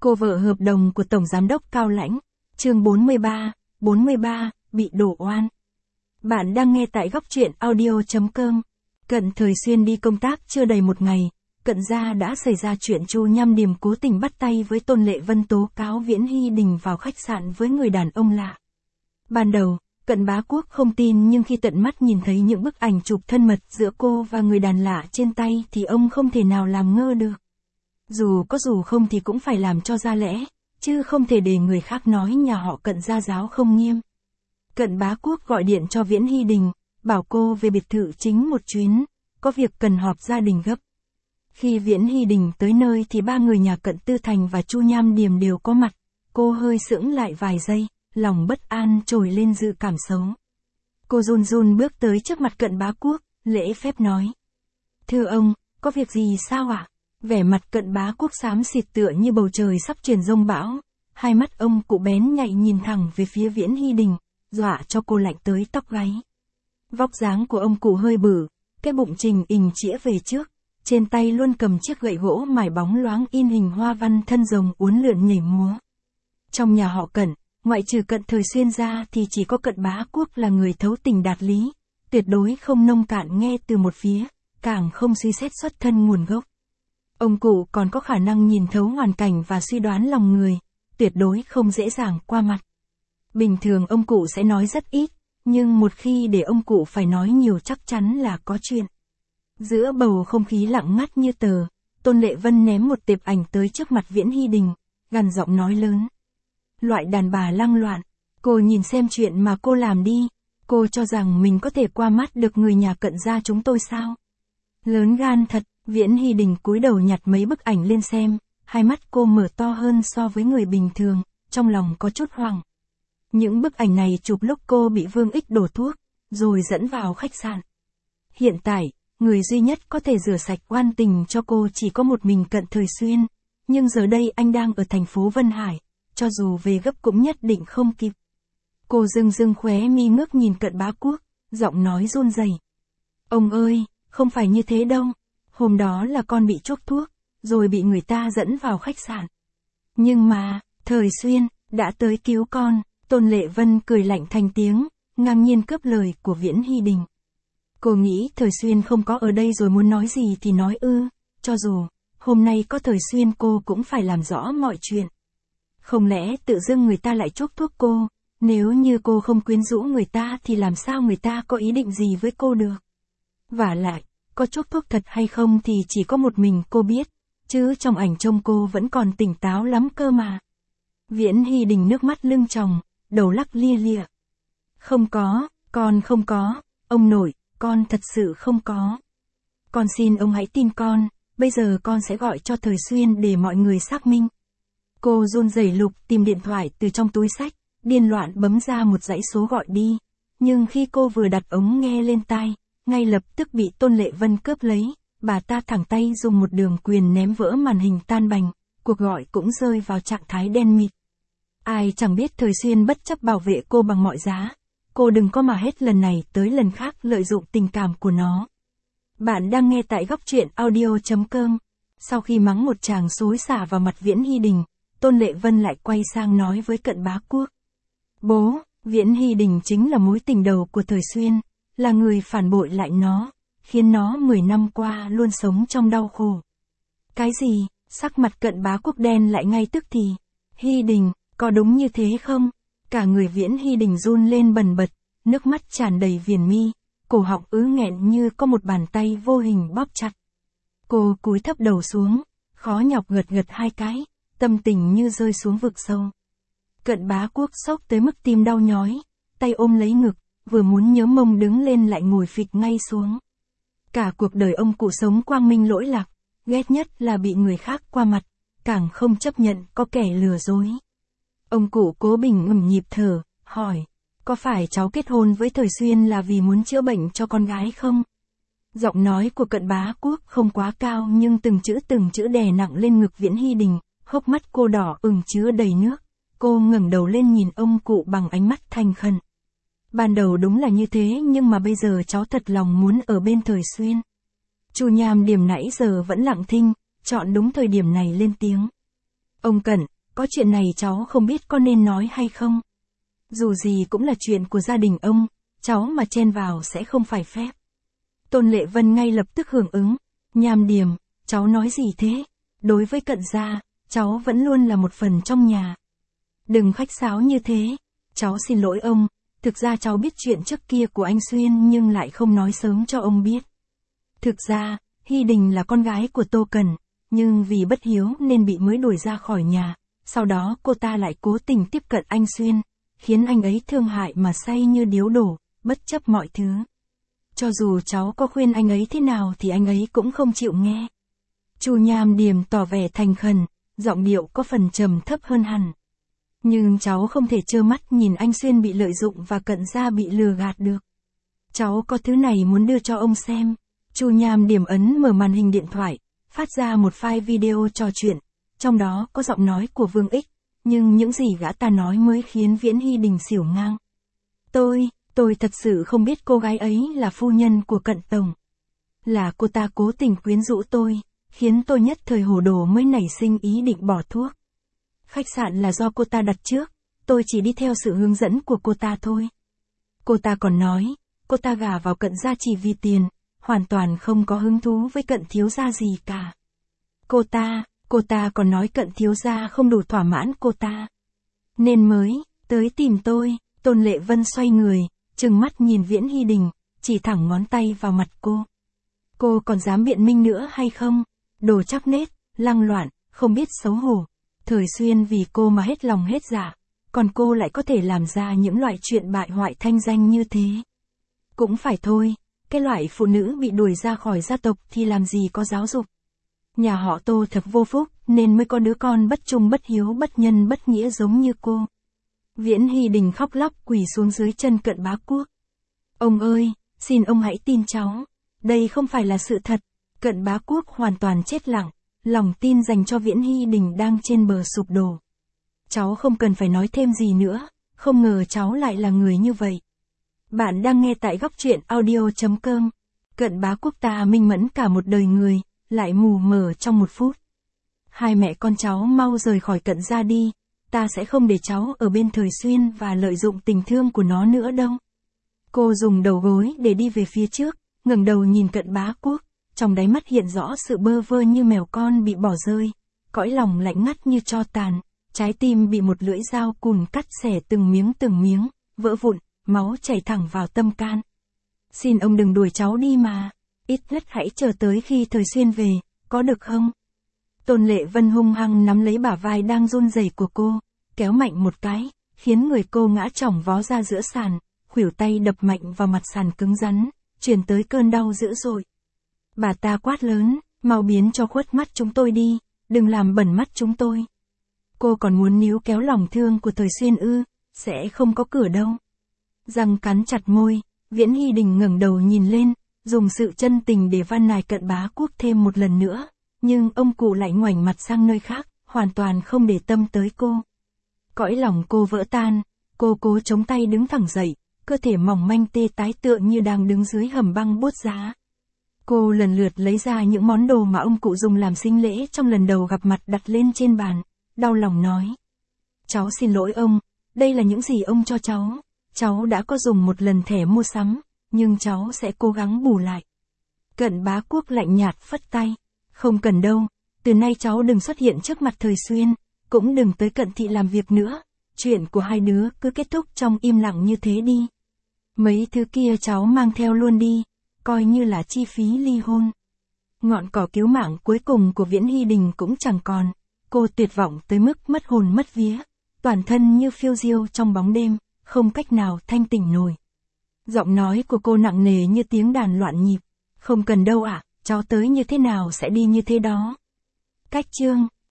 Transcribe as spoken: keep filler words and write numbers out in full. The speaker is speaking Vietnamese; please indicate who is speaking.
Speaker 1: Cô vợ hợp đồng của Tổng Giám đốc Cao Lãnh, chương bốn mươi ba, bốn mươi ba, bị đổ oan. Bạn đang nghe tại góc truyện audio chấm com. Cận Thời Xuyên đi công tác chưa đầy một ngày, Cận gia đã xảy ra chuyện Chu Nham Điềm cố tình bắt tay với Tôn Lệ Vân tố cáo Viễn Hy Đình vào khách sạn với người đàn ông lạ. Ban đầu, Cận Bá Quốc không tin, nhưng khi tận mắt nhìn thấy những bức ảnh chụp thân mật giữa cô và người đàn lạ trên tay thì ông không thể nào làm ngơ được. Dù có dù không thì cũng phải làm cho ra lẽ, chứ không thể để người khác nói nhà họ Cận gia giáo không nghiêm. Cận Bá Quốc gọi điện cho Viễn Hy Đình, bảo cô về biệt thự chính một chuyến, có việc cần họp gia đình gấp. Khi Viễn Hy Đình tới nơi thì ba người nhà Cận Tư Thành và Chu Nham Điềm đều có mặt. Cô hơi sững lại vài giây, lòng bất an trồi lên dự cảm xấu. Cô run run bước tới trước mặt Cận Bá Quốc, lễ phép nói: "Thưa ông, có việc gì sao ạ?" Vẻ mặt Cận Bá Quốc xám xịt tựa như bầu trời sắp truyền giông bão, hai mắt ông cụ bén nhạy nhìn thẳng về phía Viễn Hy Đình, dọa cho cô lạnh tới tóc gáy. Vóc dáng của ông cụ hơi bự, cái bụng trình ình chĩa về trước, trên tay luôn cầm chiếc gậy gỗ mài bóng loáng in hình hoa văn thân rồng uốn lượn nhảy múa. Trong nhà họ Cận, ngoại trừ Cận Thời Xuyên ra thì chỉ có Cận Bá Quốc là người thấu tình đạt lý, tuyệt đối không nông cạn nghe từ một phía, càng không suy xét xuất thân nguồn gốc. Ông cụ còn có khả năng nhìn thấu hoàn cảnh và suy đoán lòng người, tuyệt đối không dễ dàng qua mặt. Bình thường ông cụ sẽ nói rất ít, nhưng một khi để ông cụ phải nói nhiều chắc chắn là có chuyện. Giữa bầu không khí lặng ngắt như tờ, Tôn Lệ Vân ném một tệp ảnh tới trước mặt Viễn Hy Đình, gằn giọng nói lớn: "Loại đàn bà lăng loạn, cô nhìn xem chuyện mà cô làm đi, cô cho rằng mình có thể qua mắt được người nhà Cận gia chúng tôi sao? Lớn gan thật." Viễn Hy Đình cúi đầu nhặt mấy bức ảnh lên xem, hai mắt cô mở to hơn so với người bình thường, trong lòng có chút hoảng. Những bức ảnh này chụp lúc cô bị Vương Ích đổ thuốc, rồi dẫn vào khách sạn. Hiện tại, người duy nhất có thể rửa sạch oan tình cho cô chỉ có một mình Cận Thời Xuyên, nhưng giờ đây anh đang ở thành phố Vân Hải, cho dù về gấp cũng nhất định không kịp. Cô dưng dưng khóe mi ngước nhìn Cận Bá Quốc, giọng nói run rẩy: "Ông ơi, không phải như thế đâu. Hôm đó là con bị chuốc thuốc, rồi bị người ta dẫn vào khách sạn. Nhưng mà, Thời Xuyên, đã tới cứu con." Tôn Lệ Vân cười lạnh thành tiếng, ngang nhiên cướp lời của Viễn Hy Đình. Cô nghĩ Thời Xuyên không có ở đây rồi muốn nói gì thì nói ư, cho dù, hôm nay có Thời Xuyên cô cũng phải làm rõ mọi chuyện. Không lẽ tự dưng người ta lại chuốc thuốc cô, nếu như cô không quyến rũ người ta thì làm sao người ta có ý định gì với cô được? Vả lại, có chuốc thuốc thật hay không thì chỉ có một mình cô biết, chứ trong ảnh trông cô vẫn còn tỉnh táo lắm cơ mà. Viễn Hy Đình nước mắt lưng tròng, đầu lắc lia lịa. "Không có, con không có, ông nội, con thật sự không có. Con xin ông hãy tin con, bây giờ con sẽ gọi cho Thời Xuyên để mọi người xác minh." Cô run rẩy lục tìm điện thoại từ trong túi xách, điên loạn bấm ra một dãy số gọi đi, nhưng khi cô vừa đặt ống nghe lên tai, ngay lập tức bị Tôn Lệ Vân cướp lấy, bà ta thẳng tay dùng một đường quyền ném vỡ màn hình tan bành, cuộc gọi cũng rơi vào trạng thái đen mịt. Ai chẳng biết Thời Xuyên bất chấp bảo vệ cô bằng mọi giá, cô đừng có mà hết lần này tới lần khác lợi dụng tình cảm của nó. Bạn đang nghe tại góc truyện audio chấm com. Sau khi mắng một tràng xối xả vào mặt Viễn Hy Đình, Tôn Lệ Vân lại quay sang nói với Cận Bá Quốc: "Bố, Viễn Hy Đình chính là mối tình đầu của Thời Xuyên, là người phản bội lại nó, khiến nó mười năm qua luôn sống trong đau khổ." "Cái gì?" Sắc mặt Cận Bá Quốc đen lại ngay tức thì. "Hy Đình, có đúng như thế không?" Cả người Viễn Hy Đình run lên bần bật, nước mắt tràn đầy viền mi, cổ họng ứ nghẹn như có một bàn tay vô hình bóp chặt. Cô cúi thấp đầu xuống, khó nhọc gật gật hai cái, tâm tình như rơi xuống vực sâu. Cận Bá Quốc sốc tới mức tim đau nhói, tay ôm lấy ngực, vừa muốn nhớ mông đứng lên lại ngồi phịch ngay xuống. Cả cuộc đời ông cụ sống quang minh lỗi lạc, ghét nhất là bị người khác qua mặt, càng không chấp nhận có kẻ lừa dối. Ông cụ cố bình ngừng nhịp thở, hỏi: "Có phải cháu kết hôn với Thời Xuyên là vì muốn chữa bệnh cho con gái không?" Giọng nói của Cận Bá Quốc không quá cao nhưng từng chữ từng chữ đè nặng lên ngực Viễn Hy Đình, hốc mắt cô đỏ ửng chứa đầy nước. Cô ngẩng đầu lên nhìn ông cụ bằng ánh mắt thành khẩn. "Ban đầu đúng là như thế, nhưng mà bây giờ cháu thật lòng muốn ở bên Thời Xuyên." Chu Nham Điềm nãy giờ vẫn lặng thinh, chọn đúng thời điểm này lên tiếng: Ông Cẩn, có chuyện này cháu không biết có nên nói hay không. Dù gì cũng là chuyện của gia đình ông, cháu mà chen vào sẽ không phải phép. Tôn Lệ Vân ngay lập tức hưởng ứng. Nham Điềm, cháu nói gì thế? Đối với Cận gia, cháu vẫn luôn là một phần trong nhà. Đừng khách sáo như thế. Cháu xin lỗi ông, thực ra cháu biết chuyện trước kia của anh Xuyên nhưng lại không nói sớm cho ông biết. Thực ra, Hy Đình là con gái của Tô Cẩn, nhưng vì bất hiếu nên bị mới đuổi ra khỏi nhà. Sau đó cô ta lại cố tình tiếp cận anh Xuyên, khiến anh ấy thương hại mà say như điếu đổ, bất chấp mọi thứ. Cho dù cháu có khuyên anh ấy thế nào thì anh ấy cũng không chịu nghe. Chu Nham Điềm tỏ vẻ thành khẩn, giọng điệu có phần trầm thấp hơn hẳn. Nhưng cháu không thể trơ mắt nhìn anh Xuyên bị lợi dụng và Cận gia bị lừa gạt được. Cháu có thứ này muốn đưa cho ông xem. Chu Nham Điềm ấn mở màn hình điện thoại, phát ra một file video trò chuyện, trong đó có giọng nói của Vương Ích, nhưng những gì gã ta nói mới khiến Viễn Hy Đình xỉu ngang. Tôi, tôi thật sự không biết cô gái ấy là phu nhân của Cận tổng. Là cô ta cố tình quyến rũ tôi, khiến tôi nhất thời hồ đồ mới nảy sinh ý định bỏ thuốc. Khách sạn là do cô ta đặt trước, tôi chỉ đi theo sự hướng dẫn của cô ta thôi. Cô ta còn nói, cô ta gả vào Cận gia chỉ vì tiền, hoàn toàn không có hứng thú với Cận thiếu gia gì cả. Cô ta, cô ta còn nói Cận thiếu gia không đủ thỏa mãn cô ta. Nên mới, tới tìm tôi. Tôn Lệ Vân xoay người, trừng mắt nhìn Viễn Hy Đình, chỉ thẳng ngón tay vào mặt cô. Cô còn dám biện minh nữa hay không? Đồ chắc nết, lăng loạn, không biết xấu hổ. Thời Xuyên vì cô mà hết lòng hết dạ, còn cô lại có thể làm ra những loại chuyện bại hoại thanh danh như thế. Cũng phải thôi, cái loại phụ nữ bị đuổi ra khỏi gia tộc thì làm gì có giáo dục. Nhà họ Tô thật vô phúc nên mới có đứa con bất trung bất hiếu bất nhân bất nghĩa giống như cô. Viễn Hy Đình khóc lóc quỳ xuống dưới chân Cận Bá Quốc. Ông ơi, xin ông hãy tin cháu. Đây không phải là sự thật. Cận Bá Quốc hoàn toàn chết lặng, lòng tin dành cho Viễn Hy Đình đang trên bờ sụp đổ. Cháu không cần phải nói thêm gì nữa, không ngờ cháu lại là người như vậy. Bạn đang nghe tại góc truyện audio chấm com. Cận Bá Quốc ta minh mẫn cả một đời người, lại mù mờ trong một phút. Hai mẹ con cháu mau rời khỏi Cận gia đi, ta sẽ không để cháu ở bên Thời Xuyên và lợi dụng tình thương của nó nữa đâu. Cô dùng đầu gối để đi về phía trước, ngẩng đầu nhìn Cận Bá Quốc, trong đáy mắt hiện rõ sự bơ vơ như mèo con bị bỏ rơi, cõi lòng lạnh ngắt như tro tàn, trái tim bị một lưỡi dao cùn cắt xẻ từng miếng từng miếng, vỡ vụn, máu chảy thẳng vào tâm can. Xin ông đừng đuổi cháu đi mà, ít nhất hãy chờ tới khi Thời Xuyên về, có được không? Tôn Lệ Vân hung hăng nắm lấy bả vai đang run rẩy của cô, kéo mạnh một cái, khiến người cô ngã chỏng vó ra giữa sàn, khuỷu tay đập mạnh vào mặt sàn cứng rắn, truyền tới cơn đau dữ dội. Bà ta quát lớn, mau biến cho khuất mắt chúng tôi đi, đừng làm bẩn mắt chúng tôi. Cô còn muốn níu kéo lòng thương của Thời Xuyên ư, sẽ không có cửa đâu. Răng cắn chặt môi, Viễn Hy Đình ngẩng đầu nhìn lên, dùng sự chân tình để van nài Cận Bá Quốc thêm một lần nữa, nhưng ông cụ lại ngoảnh mặt sang nơi khác, hoàn toàn không để tâm tới cô. Cõi lòng cô vỡ tan, cô cố chống tay đứng thẳng dậy, cơ thể mỏng manh tê tái tựa như đang đứng dưới hầm băng buốt giá. Cô lần lượt lấy ra những món đồ mà ông cụ dùng làm sinh lễ trong lần đầu gặp mặt đặt lên trên bàn, đau lòng nói. Cháu xin lỗi ông, đây là những gì ông cho cháu, cháu đã có dùng một lần thẻ mua sắm, nhưng cháu sẽ cố gắng bù lại. Cận Bá Quốc lạnh nhạt phất tay, không cần đâu, từ nay cháu đừng xuất hiện trước mặt Thời Xuyên, cũng đừng tới Cận thị làm việc nữa, chuyện của hai đứa cứ kết thúc trong im lặng như thế đi. Mấy thứ kia cháu mang theo luôn đi, coi như là chi phí ly hôn. Ngọn cỏ cứu mạng cuối cùng của Viễn Hy Đình cũng chẳng còn, cô tuyệt vọng tới mức mất hồn mất vía, toàn thân như phiêu diêu trong bóng đêm, không cách nào thanh tỉnh nổi. Giọng nói của cô nặng nề như tiếng đàn loạn nhịp, không cần đâu ạ, cháu tới như thế nào sẽ đi như thế đó. Cách chương